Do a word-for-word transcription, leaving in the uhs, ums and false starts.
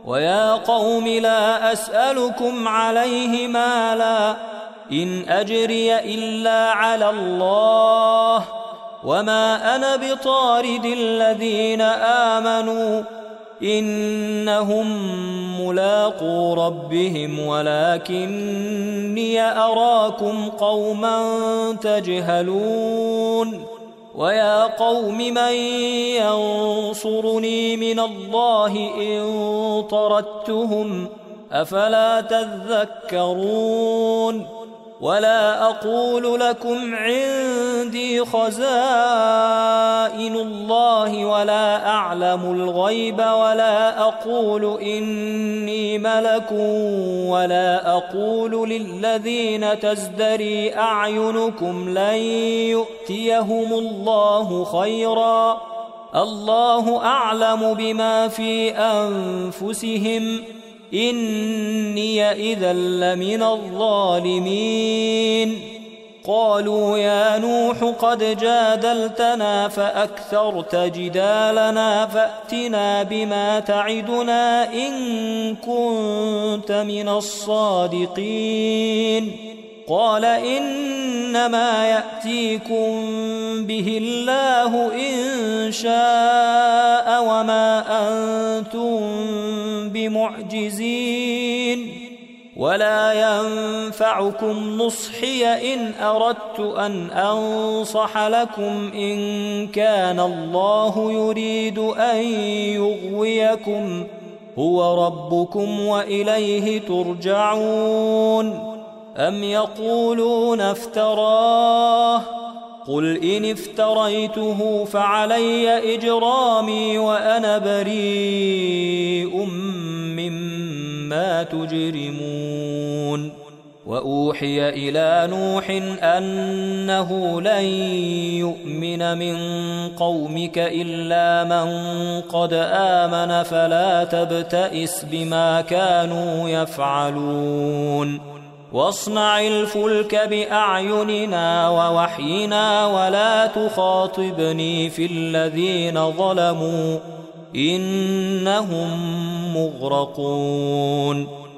ويا قوم لا أسألكم عليه مالا إن أجري إلا على الله وما أنا بطارد الذين آمنوا إنهم ملاقو ربهم ولكني أراكم قوما تجهلون ويا قوم من ينصرني من الله إن طردتهم أفلا تذكرون ولا أقول لكم عندي خزائن الله ولا أعلم الغيب ولا أقول إني ملك ولا أقول للذين تزدري أعينكم لن يؤتيهم الله خيرا الله أعلم بما في أنفسهم إني إذا لمن الظالمين قالوا يا نوح قد جادلتنا فأكثرت جدالنا فأتنا بما تعدنا إن كنت من الصادقين قال إنما يأتيكم به الله إن شاء وما أنتم بمعجزين ولا ينفعكم نصحي إن أردت أن أنصح لكم إن كان الله يريد أن يغويكم هو ربكم وإليه ترجعون أم يقولون افتراه قل إن افتريته فعلي إجرامي وأنا بريء مما تجرمون وأوحي إلى نوح أنه لن يؤمن من قومك إلا من قد آمن فلا تبتئس بما كانوا يفعلون واصنع الفلك بأعيننا ووحينا ولا تخاطبني في الذين ظلموا إنهم مغرقون